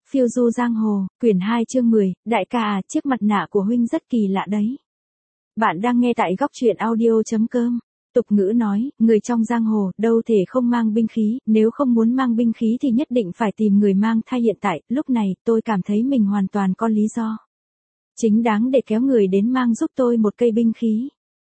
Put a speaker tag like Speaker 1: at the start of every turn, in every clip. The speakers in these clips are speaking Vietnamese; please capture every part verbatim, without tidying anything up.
Speaker 1: Phiêu du giang hồ, quyển hai chương mười, đại ca à, chiếc mặt nạ của huynh rất kỳ lạ đấy. Bạn đang nghe tại góc truyện audio.com. Tục ngữ nói, người trong giang hồ, đâu thể không mang binh khí, nếu không muốn mang binh khí thì nhất định phải tìm người mang thay hiện tại, lúc này, tôi cảm thấy mình hoàn toàn có lý do chính đáng để kéo người đến mang giúp tôi một cây binh khí.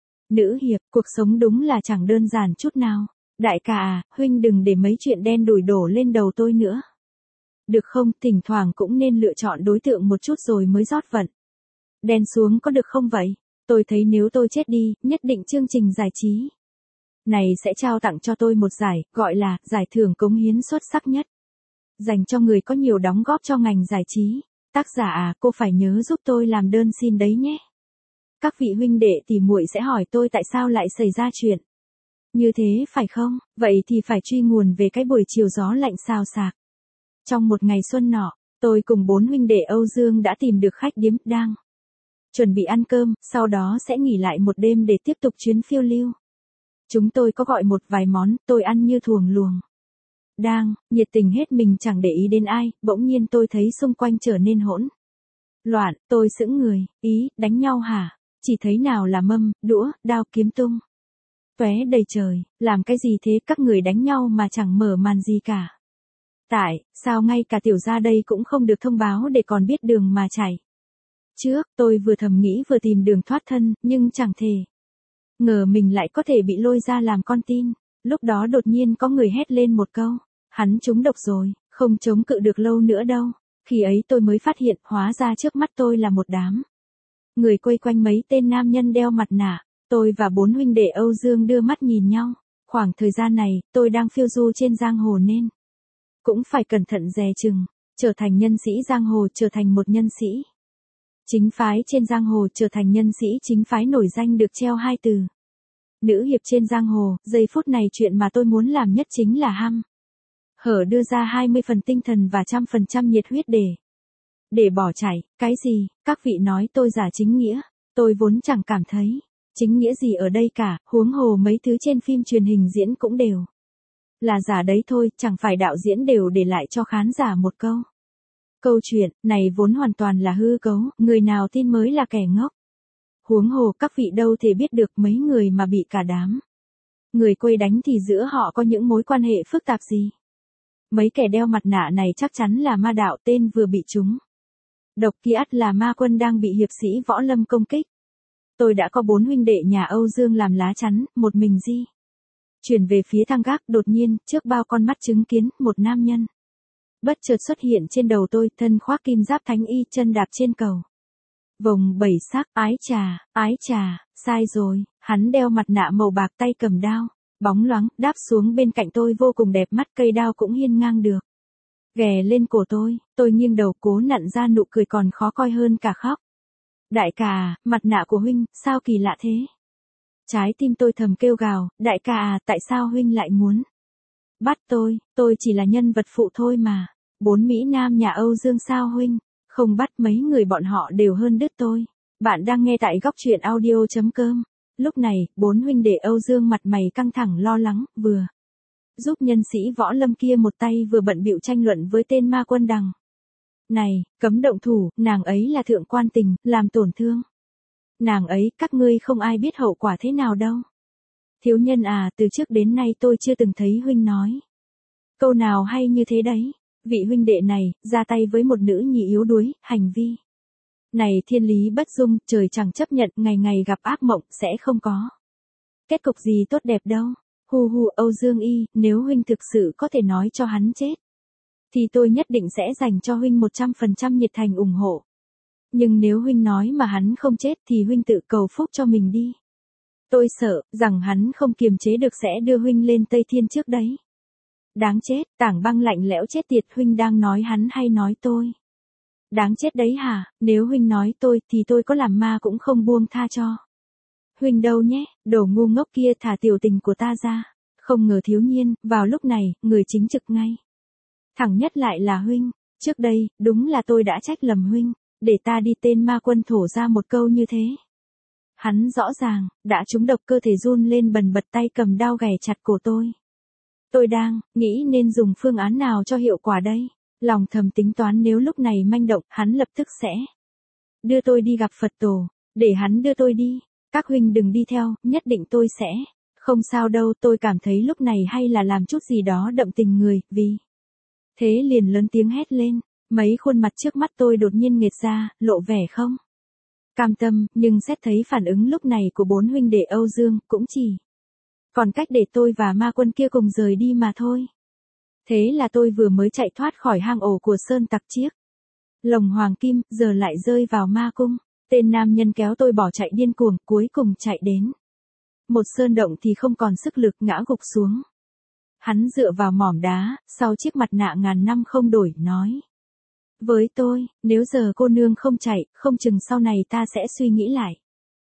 Speaker 1: Nữ hiệp, cuộc sống đúng là chẳng đơn giản chút nào. Đại ca à, huynh đừng để mấy chuyện đen đủi đổ lên đầu tôi nữa. Được không, thỉnh thoảng cũng nên lựa chọn đối tượng một chút rồi mới rót vận. Đen xuống có được không vậy? Tôi thấy nếu tôi chết đi, nhất định chương trình giải trí này sẽ trao tặng cho tôi một giải, gọi là giải thưởng cống hiến xuất sắc nhất. Dành cho người có nhiều đóng góp cho ngành giải trí. Tác giả à, cô phải nhớ giúp tôi làm đơn xin đấy nhé. Các vị huynh đệ tỷ muội sẽ hỏi tôi tại sao lại xảy ra chuyện như thế phải không? Vậy thì phải truy nguồn về cái buổi chiều gió lạnh xào xạc. Trong một ngày xuân nọ, tôi cùng bốn huynh đệ Âu Dương đã tìm được khách điếm đang chuẩn bị ăn cơm, sau đó sẽ nghỉ lại một đêm để tiếp tục chuyến phiêu lưu. Chúng tôi có gọi một vài món, tôi ăn như thuồng luồng. Đang nhiệt tình hết mình chẳng để ý đến ai, bỗng nhiên tôi thấy xung quanh trở nên hỗn loạn, tôi sững người, ý, đánh nhau hả? Chỉ thấy nào là mâm, đũa, đao kiếm tung tóe đầy trời, làm cái gì thế, các người đánh nhau mà chẳng mở màn gì cả. Tại, sao ngay cả tiểu gia đây cũng không được thông báo để còn biết đường mà chạy. Trước, tôi vừa thầm nghĩ vừa tìm đường thoát thân, nhưng chẳng thể ngờ mình lại có thể bị lôi ra làm con tin. Lúc đó đột nhiên có người hét lên một câu, hắn trúng độc rồi, không chống cự được lâu nữa đâu. Khi ấy tôi mới phát hiện, hóa ra trước mắt tôi là một đám người quây quanh mấy tên nam nhân đeo mặt nạ. Tôi và bốn huynh đệ Âu Dương đưa mắt nhìn nhau. Khoảng thời gian này, tôi đang phiêu du trên giang hồ nên cũng phải cẩn thận dè chừng, trở thành nhân sĩ giang hồ, trở thành một nhân sĩ chính phái trên giang hồ, trở thành nhân sĩ chính phái nổi danh được treo hai từ. Nữ hiệp trên giang hồ, giây phút này chuyện mà tôi muốn làm nhất chính là hăm hở đưa ra hai mươi phần tinh thần và trăm phần trăm nhiệt huyết để để bỏ chạy. Cái gì, các vị nói tôi giả chính nghĩa, tôi vốn chẳng cảm thấy chính nghĩa gì ở đây cả, huống hồ mấy thứ trên phim truyền hình diễn cũng đều là giả đấy thôi, chẳng phải đạo diễn đều để lại cho khán giả một câu câu chuyện này vốn hoàn toàn là hư cấu, người nào tin mới là kẻ ngốc. Huống hồ các vị đâu thể biết được mấy người mà bị cả đám người quây đánh thì giữa họ có những mối quan hệ phức tạp gì. Mấy kẻ đeo mặt nạ này chắc chắn là ma đạo, tên vừa bị trúng độc kia ắt là ma quân đang bị hiệp sĩ võ lâm công kích. Tôi đã có bốn huynh đệ nhà Âu Dương làm lá chắn, một mình di chuyển về phía thang gác, đột nhiên, trước bao con mắt chứng kiến, một nam nhân bất chợt xuất hiện trên đầu tôi, thân khoác kim giáp thánh y, chân đạp trên cầu vòng bảy sắc. Ái chà, ái chà, sai rồi, hắn đeo mặt nạ màu bạc, tay cầm đao bóng loáng, đáp xuống bên cạnh tôi vô cùng đẹp mắt, cây đao cũng hiên ngang được ghè lên cổ tôi. Tôi nghiêng đầu cố nặn ra nụ cười còn khó coi hơn cả khóc. Đại ca à, mặt nạ của huynh, sao kỳ lạ thế? Trái tim tôi thầm kêu gào, đại ca à, tại sao huynh lại muốn bắt tôi, tôi chỉ là nhân vật phụ thôi mà. Bốn Mỹ Nam nhà Âu Dương sao huynh không bắt, mấy người bọn họ đều hơn đứt tôi. Bạn đang nghe tại góc truyện audio.com. Lúc này, bốn huynh đệ Âu Dương mặt mày căng thẳng lo lắng, vừa giúp nhân sĩ võ lâm kia một tay vừa bận bịu tranh luận với tên ma quân đằng này, cấm động thủ, nàng ấy là thượng quan tình, làm tổn thương nàng ấy, các ngươi không ai biết hậu quả thế nào đâu. Thiếu nhân à, từ trước đến nay tôi chưa từng thấy huynh nói câu nào hay như thế đấy. Vị huynh đệ này, ra tay với một nữ nhi yếu đuối, hành vi này thiên lý bất dung, trời chẳng chấp nhận, ngày ngày gặp ác mộng, sẽ không có kết cục gì tốt đẹp đâu. Hu hu, Âu Dương y, nếu huynh thực sự có thể nói cho hắn chết thì tôi nhất định sẽ dành cho huynh một trăm phần trăm nhiệt thành ủng hộ. Nhưng nếu huynh nói mà hắn không chết thì huynh tự cầu phúc cho mình đi. Tôi sợ rằng hắn không kiềm chế được sẽ đưa huynh lên Tây Thiên trước đấy. Đáng chết, Tảng Băng lạnh lẽo chết tiệt, huynh đang nói hắn hay nói tôi? Đáng chết đấy hả? Nếu huynh nói tôi thì tôi có làm ma cũng không buông tha cho huynh đâu nhé, đồ ngu ngốc kia, thả tiểu tình của ta ra. Không ngờ thiếu nhiên, vào lúc này, người chính trực ngay thẳng nhất lại là huynh. Trước đây, đúng là tôi đã trách lầm huynh, để ta đi tên ma quân thổ ra một câu như thế. Hắn rõ ràng, đã trúng độc, cơ thể run lên bần bật, tay cầm đao ghè chặt cổ tôi. Tôi đang nghĩ nên dùng phương án nào cho hiệu quả đây. Lòng thầm tính toán nếu lúc này manh động, hắn lập tức sẽ đưa tôi đi gặp Phật tổ, để hắn đưa tôi đi. Các huynh đừng đi theo, nhất định tôi sẽ. Không sao đâu, tôi cảm thấy lúc này hay là làm chút gì đó đậm tình người, vì. Thế liền lớn tiếng hét lên, mấy khuôn mặt trước mắt tôi đột nhiên nghệt ra, lộ vẻ không cam tâm, nhưng xét thấy phản ứng lúc này của bốn huynh đệ Âu Dương, cũng chỉ còn cách để tôi và ma quân kia cùng rời đi mà thôi. Thế là tôi vừa mới chạy thoát khỏi hang ổ của sơn tặc chiếc lồng hoàng kim, giờ lại rơi vào ma cung. Tên nam nhân kéo tôi bỏ chạy điên cuồng, cuối cùng chạy đến một sơn động thì không còn sức lực, ngã gục xuống. Hắn dựa vào mỏm đá, sau chiếc mặt nạ ngàn năm không đổi, nói với tôi, nếu giờ cô nương không chạy, không chừng sau này ta sẽ suy nghĩ lại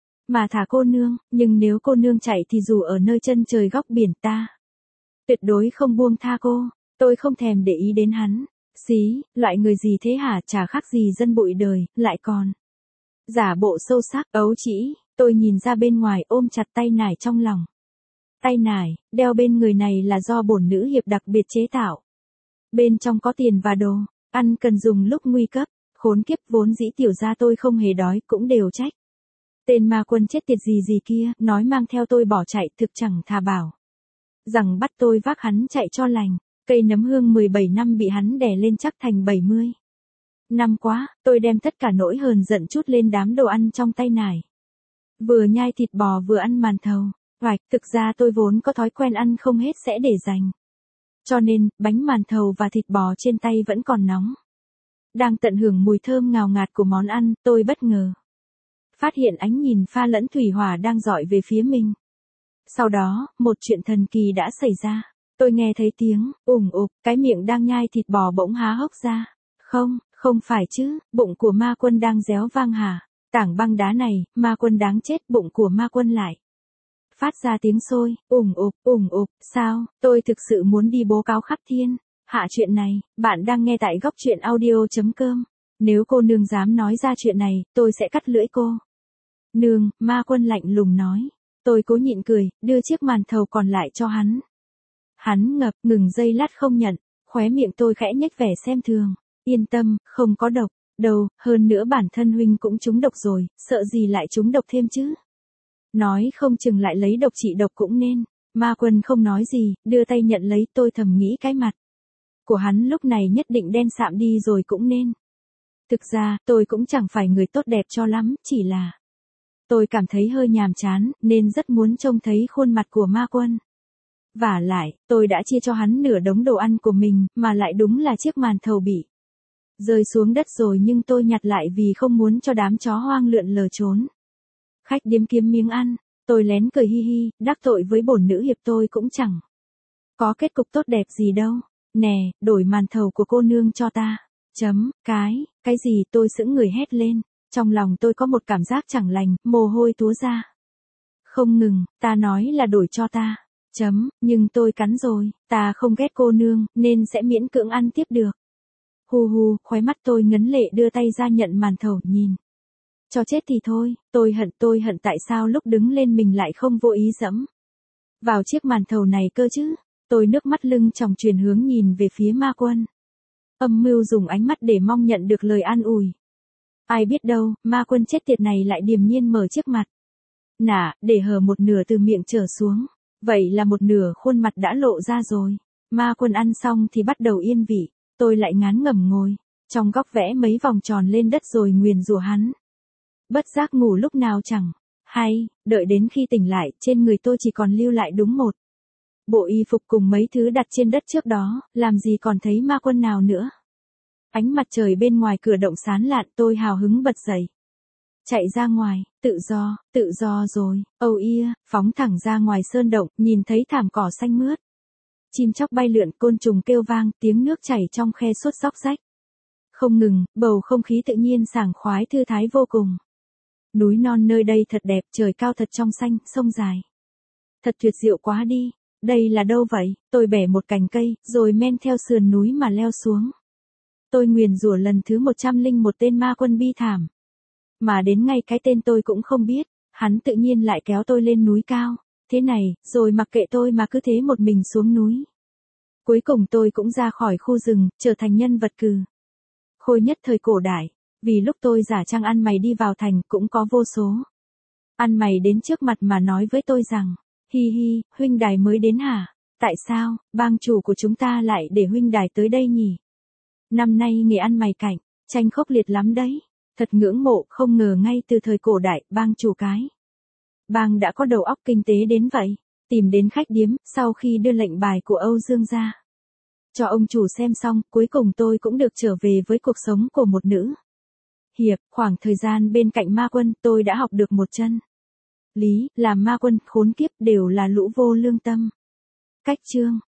Speaker 1: mà thả cô nương, nhưng nếu cô nương chạy thì dù ở nơi chân trời góc biển ta tuyệt đối không buông tha cô. Tôi không thèm để ý đến hắn. Xí, loại người gì thế hả, chả khác gì dân bụi đời, lại còn giả bộ sâu sắc, ấu trĩ. Tôi nhìn ra bên ngoài, ôm chặt tay nải trong lòng. Tay nải, đeo bên người này là do bổn nữ hiệp đặc biệt chế tạo. Bên trong có tiền và đồ, ăn cần dùng lúc nguy cấp. Khốn kiếp, vốn dĩ tiểu gia tôi không hề đói, cũng đều trách tên ma quân chết tiệt gì gì kia, nói mang theo tôi bỏ chạy, thực chẳng thà bảo rằng bắt tôi vác hắn chạy cho lành. Cây nấm hương mười bảy năm bị hắn đè lên chắc thành bảy mươi năm quá. Tôi đem tất cả nỗi hờn giận chút lên đám đồ ăn trong tay nải. Vừa nhai thịt bò vừa ăn màn thầu. Hoạch, thực ra tôi vốn có thói quen ăn không hết sẽ để dành. Cho nên, bánh màn thầu và thịt bò trên tay vẫn còn nóng. Đang tận hưởng mùi thơm ngào ngạt của món ăn, tôi bất ngờ phát hiện ánh nhìn pha lẫn thủy hỏa đang dọi về phía mình. Sau đó, một chuyện thần kỳ đã xảy ra. Tôi nghe thấy tiếng ủng ục, cái miệng đang nhai thịt bò bỗng há hốc ra. Không, không phải chứ, bụng của ma quân đang réo vang hả? Tảng băng đá này, ma quân đáng chết, bụng của ma quân lại phát ra tiếng sôi, ủng ục, ủng ục. Sao, tôi thực sự muốn đi bố cáo khắp thiên hạ chuyện này. Bạn đang nghe tại góc truyện audio chấm com. Nếu cô nương dám nói ra chuyện này, tôi sẽ cắt lưỡi cô nương. Ma quân lạnh lùng nói. Tôi cố nhịn cười, đưa chiếc màn thầu còn lại cho hắn. Hắn ngập ngừng giây lát không nhận, khóe miệng tôi khẽ nhếch vẻ xem thường. Yên tâm, không có độc đâu, hơn nữa bản thân huynh cũng trúng độc rồi, sợ gì lại trúng độc thêm chứ. Nói không chừng lại lấy độc trị độc cũng nên. Ma quân không nói gì, đưa tay nhận lấy. Tôi thầm nghĩ cái mặt của hắn lúc này nhất định đen sạm đi rồi cũng nên. Thực ra, tôi cũng chẳng phải người tốt đẹp cho lắm, chỉ là tôi cảm thấy hơi nhàm chán, nên rất muốn trông thấy khuôn mặt của ma quân. Vả lại, tôi đã chia cho hắn nửa đống đồ ăn của mình, mà lại đúng là chiếc màn thầu bị rơi xuống đất rồi, nhưng tôi nhặt lại vì không muốn cho đám chó hoang lượn lờ trốn khách điếm kiếm miếng ăn. Tôi lén cười hi hi, đắc tội với bổn nữ hiệp tôi cũng chẳng có kết cục tốt đẹp gì đâu. Nè, đổi màn thầu của cô nương cho ta. Chấm, cái, cái gì? Tôi sững người hét lên. Trong lòng tôi có một cảm giác chẳng lành, mồ hôi túa ra không ngừng. Ta nói là đổi cho ta. Chấm, nhưng tôi cắn rồi, ta không ghét cô nương, nên sẽ miễn cưỡng ăn tiếp được. Hu hu, khóe mắt tôi ngấn lệ, đưa tay ra nhận màn thầu, nhìn. Cho chết thì thôi, tôi hận, tôi hận tại sao lúc đứng lên mình lại không vô ý dẫm vào chiếc màn thầu này cơ chứ. Tôi nước mắt lưng tròng chuyển hướng nhìn về phía ma quân. Âm mưu dùng ánh mắt để mong nhận được lời an ủi. Ai biết đâu, ma quân chết tiệt này lại điềm nhiên mở chiếc mặt nạ, để hở một nửa từ miệng trở xuống. Vậy là một nửa khuôn mặt đã lộ ra rồi. Ma quân ăn xong thì bắt đầu yên vị. Tôi lại ngán ngẩm ngồi trong góc vẽ mấy vòng tròn lên đất rồi nguyền rủa hắn. Bất giác ngủ lúc nào chẳng hay, đợi đến khi tỉnh lại, trên người tôi chỉ còn lưu lại đúng một bộ y phục cùng mấy thứ đặt trên đất trước đó, làm gì còn thấy ma quân nào nữa. Ánh mặt trời bên ngoài cửa động sáng lạn, tôi hào hứng bật dậy. Chạy ra ngoài, tự do, tự do rồi, âu ia, phóng thẳng ra ngoài sơn động, nhìn thấy thảm cỏ xanh mướt. Chim chóc bay lượn, côn trùng kêu vang, tiếng nước chảy trong khe suốt xóc rách không ngừng, bầu không khí tự nhiên sảng khoái thư thái vô cùng. Núi non nơi đây thật đẹp, trời cao thật trong xanh, sông dài thật tuyệt diệu quá đi. Đây là đâu vậy? Tôi bẻ một cành cây, rồi men theo sườn núi mà leo xuống. Tôi nguyền rủa lần thứ một trăm linh một tên ma quân bi thảm. Mà đến ngay cái tên tôi cũng không biết, hắn tự nhiên lại kéo tôi lên núi cao. Thế này, rồi mặc kệ tôi mà cứ thế một mình xuống núi. Cuối cùng tôi cũng ra khỏi khu rừng, trở thành nhân vật cừ khôi nhất thời cổ đại. Vì lúc tôi giả trang ăn mày đi vào thành, cũng có vô số ăn mày đến trước mặt mà nói với tôi rằng, hi hi, huynh đài mới đến hả? Tại sao, bang chủ của chúng ta lại để huynh đài tới đây nhỉ? Năm nay nghề ăn mày cạnh tranh khốc liệt lắm đấy. Thật ngưỡng mộ, không ngờ ngay từ thời cổ đại, bang chủ cái bang đã có đầu óc kinh tế đến vậy. Tìm đến khách điếm, sau khi đưa lệnh bài của Âu Dương ra cho ông chủ xem xong, cuối cùng tôi cũng được trở về với cuộc sống của một nữ hiệp. Khoảng thời gian bên cạnh ma quân, tôi đã học được một chân lý, làm ma quân khốn kiếp đều là lũ vô lương tâm. Cách chương